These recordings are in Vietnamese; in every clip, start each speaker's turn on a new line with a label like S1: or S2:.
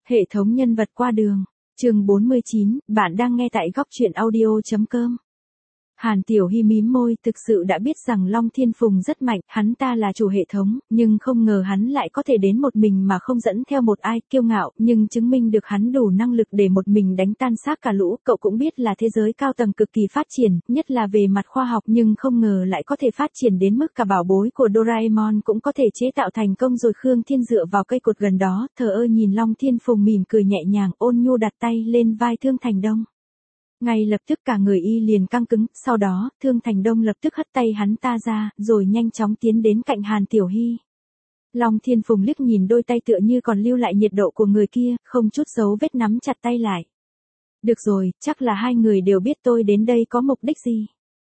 S1: Hệ thống nhân vật qua đường. Chương 49, bạn đang nghe tại góc truyện audio.com. Hàn Tiểu Hy mím môi, thực sự đã biết rằng Long Thiên Phùng rất mạnh, hắn ta là chủ hệ thống, nhưng không ngờ hắn lại có thể đến một mình mà không dẫn theo một ai, kiêu ngạo, nhưng chứng minh được hắn đủ năng lực để một mình đánh tan xác cả lũ. Cậu cũng biết là thế giới cao tầng cực kỳ phát triển, nhất là về mặt khoa học, nhưng không ngờ lại có thể phát triển đến mức cả bảo bối của Doraemon cũng có thể chế tạo thành công rồi. Khương Thiên dựa vào cây cột gần đó, thờ ơ nhìn Long Thiên Phùng mỉm cười nhẹ nhàng, ôn nhu đặt tay lên vai Thương Thành Đông. Ngay lập tức cả người y liền căng cứng, sau đó, Thương Thành Đông lập tức hất tay hắn ta ra, rồi nhanh chóng tiến đến cạnh Hàn Tiểu Hy. Long Thiên Phùng liếc nhìn đôi tay tựa như còn lưu lại nhiệt độ của người kia, không chút dấu vết nắm chặt tay lại. Được rồi, chắc là hai người đều biết tôi đến đây có mục đích gì.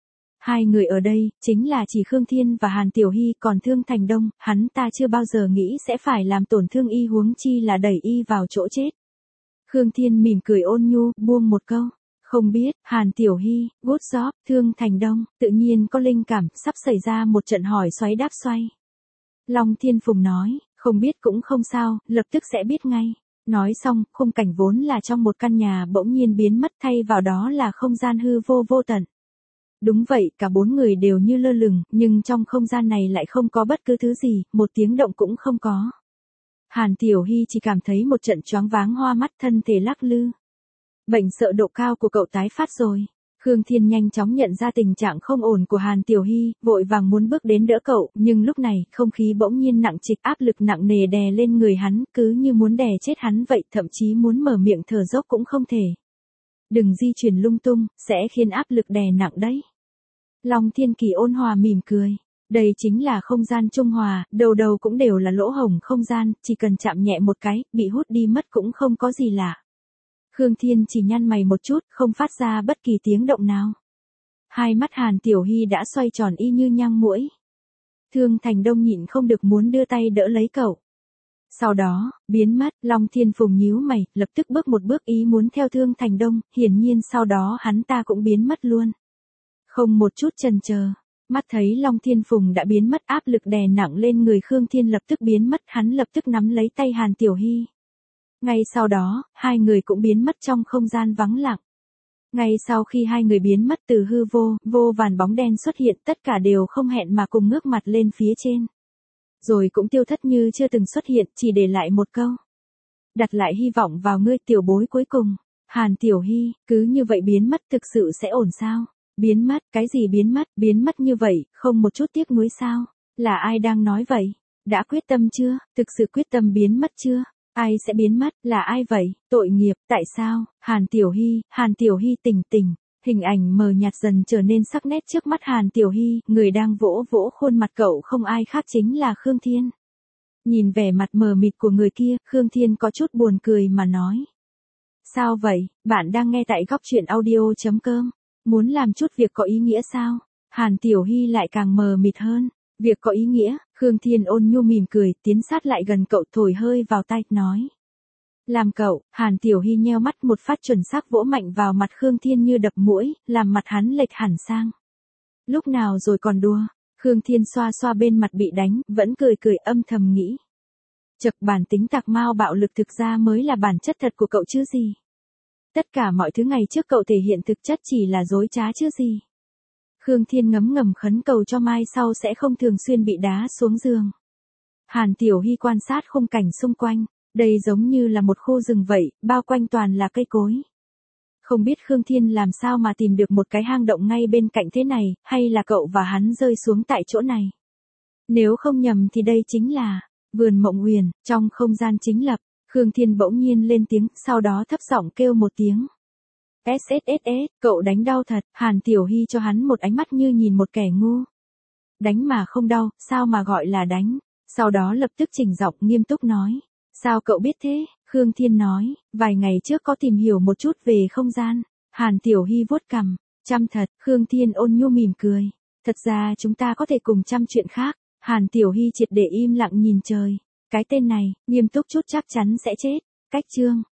S1: Hai người ở đây, chính là chỉ Khương Thiên và Hàn Tiểu Hy, còn Thương Thành Đông, hắn ta chưa bao giờ nghĩ sẽ phải làm tổn thương y, huống chi là đẩy y vào chỗ chết. Khương Thiên mỉm cười ôn nhu, buông một câu. Không biết, Hàn Tiểu Hy, good job. Thương Thành Đông, tự nhiên có linh cảm, sắp xảy ra một trận hỏi xoáy đáp xoay. Long Thiên Phùng nói, không biết cũng không sao, lập tức sẽ biết ngay. Nói xong, khung cảnh vốn là trong một căn nhà bỗng nhiên biến mất, thay vào đó là không gian hư vô vô tận. Đúng vậy, cả bốn người đều như lơ lửng, nhưng trong không gian này lại không có bất cứ thứ gì, một tiếng động cũng không có. Hàn Tiểu Hy chỉ cảm thấy một trận choáng váng hoa mắt, thân thể lắc lư. Bệnh sợ độ cao của cậu tái phát rồi. Khương Thiên nhanh chóng nhận ra tình trạng không ổn của Hàn Tiểu Hy, vội vàng muốn bước đến đỡ cậu, nhưng lúc này, không khí bỗng nhiên nặng trịch, áp lực nặng nề đè lên người hắn, cứ như muốn đè chết hắn vậy, thậm chí muốn mở miệng thở dốc cũng không thể. Đừng di chuyển lung tung, sẽ khiến áp lực đè nặng đấy. Long Thiên Kỳ ôn hòa mỉm cười. Đây chính là không gian trung hòa, đầu đầu cũng đều là lỗ hổng không gian, chỉ cần chạm nhẹ một cái, bị hút đi mất cũng không có gì lạ. Khương Thiên chỉ nhăn mày một chút, không phát ra bất kỳ tiếng động nào. Hai mắt Hàn Tiểu Hy đã xoay tròn y như nhang muỗi. Thương Thành Đông nhịn không được muốn đưa tay đỡ lấy cậu. Sau đó, biến mất. Long Thiên Phùng nhíu mày, lập tức bước một bước ý muốn theo Thương Thành Đông, hiển nhiên sau đó hắn ta cũng biến mất luôn. Không một chút chần chờ, mắt thấy Long Thiên Phùng đã biến mất, áp lực đè nặng lên người Khương Thiên lập tức biến mất, hắn lập tức nắm lấy tay Hàn Tiểu Hy. Ngay sau đó, hai người cũng biến mất trong không gian vắng lặng. Ngay sau khi hai người biến mất từ hư vô, vô vàn bóng đen xuất hiện, tất cả đều không hẹn mà cùng ngước mặt lên phía trên. Rồi cũng tiêu thất như chưa từng xuất hiện, chỉ để lại một câu. Đặt lại hy vọng vào ngươi tiểu bối cuối cùng. Hàn Tiểu Hy, cứ như vậy biến mất thực sự sẽ ổn sao? Biến mất, cái gì biến mất như vậy, không một chút tiếc nuối sao? Là ai đang nói vậy? Đã quyết tâm chưa? Thực sự quyết tâm biến mất chưa? Ai sẽ biến mất, là ai vậy? Tội nghiệp, tại sao? Hàn Tiểu Hy tỉnh tỉnh. Hình ảnh mờ nhạt dần trở nên sắc nét trước mắt Hàn Tiểu Hy, người đang vỗ vỗ khuôn mặt cậu không ai khác chính là Khương Thiên. Nhìn vẻ mặt mờ mịt của người kia, Khương Thiên có chút buồn cười mà nói. Sao vậy, bạn đang nghe tại góc truyện audio.com. Muốn làm chút việc có ý nghĩa sao? Hàn Tiểu Hy lại càng mờ mịt hơn. Việc có ý nghĩa, Khương Thiên ôn nhu mỉm cười, tiến sát lại gần cậu thổi hơi vào tai, nói. Làm cậu, Hàn Tiểu Hy nheo mắt một phát chuẩn xác vỗ mạnh vào mặt Khương Thiên như đập muỗi, làm mặt hắn lệch hẳn sang. Lúc nào rồi còn đùa, Khương Thiên xoa xoa bên mặt bị đánh, vẫn cười cười âm thầm nghĩ. Chật, bản tính tạc mao bạo lực thực ra mới là bản chất thật của cậu chứ gì. Tất cả mọi thứ ngày trước cậu thể hiện thực chất chỉ là dối trá chứ gì. Khương Thiên ngấm ngầm khấn cầu cho mai sau sẽ không thường xuyên bị đá xuống giường. Hàn Tiểu Hy quan sát khung cảnh xung quanh, đây giống như là một khu rừng vậy, bao quanh toàn là cây cối. Không biết Khương Thiên làm sao mà tìm được một cái hang động ngay bên cạnh thế này, hay là cậu và hắn rơi xuống tại chỗ này. Nếu không nhầm thì đây chính là vườn Mộng Huyền, trong không gian chính lập. Khương Thiên bỗng nhiên lên tiếng, sau đó thấp giọng kêu một tiếng. SSSS, cậu đánh đau thật. Hàn Tiểu Hy cho hắn một ánh mắt như nhìn một kẻ ngu. Đánh mà không đau, sao mà gọi là đánh? Sau đó lập tức chỉnh giọng nghiêm túc nói. Sao cậu biết thế? Khương Thiên nói, vài ngày trước có tìm hiểu một chút về không gian. Hàn Tiểu Hy vuốt cằm, chăm thật. Khương Thiên ôn nhu mỉm cười. Thật ra chúng ta có thể cùng chăm chuyện khác. Hàn Tiểu Hy triệt để im lặng nhìn trời. Cái tên này, nghiêm túc chút chắc chắn sẽ chết. Cách chương.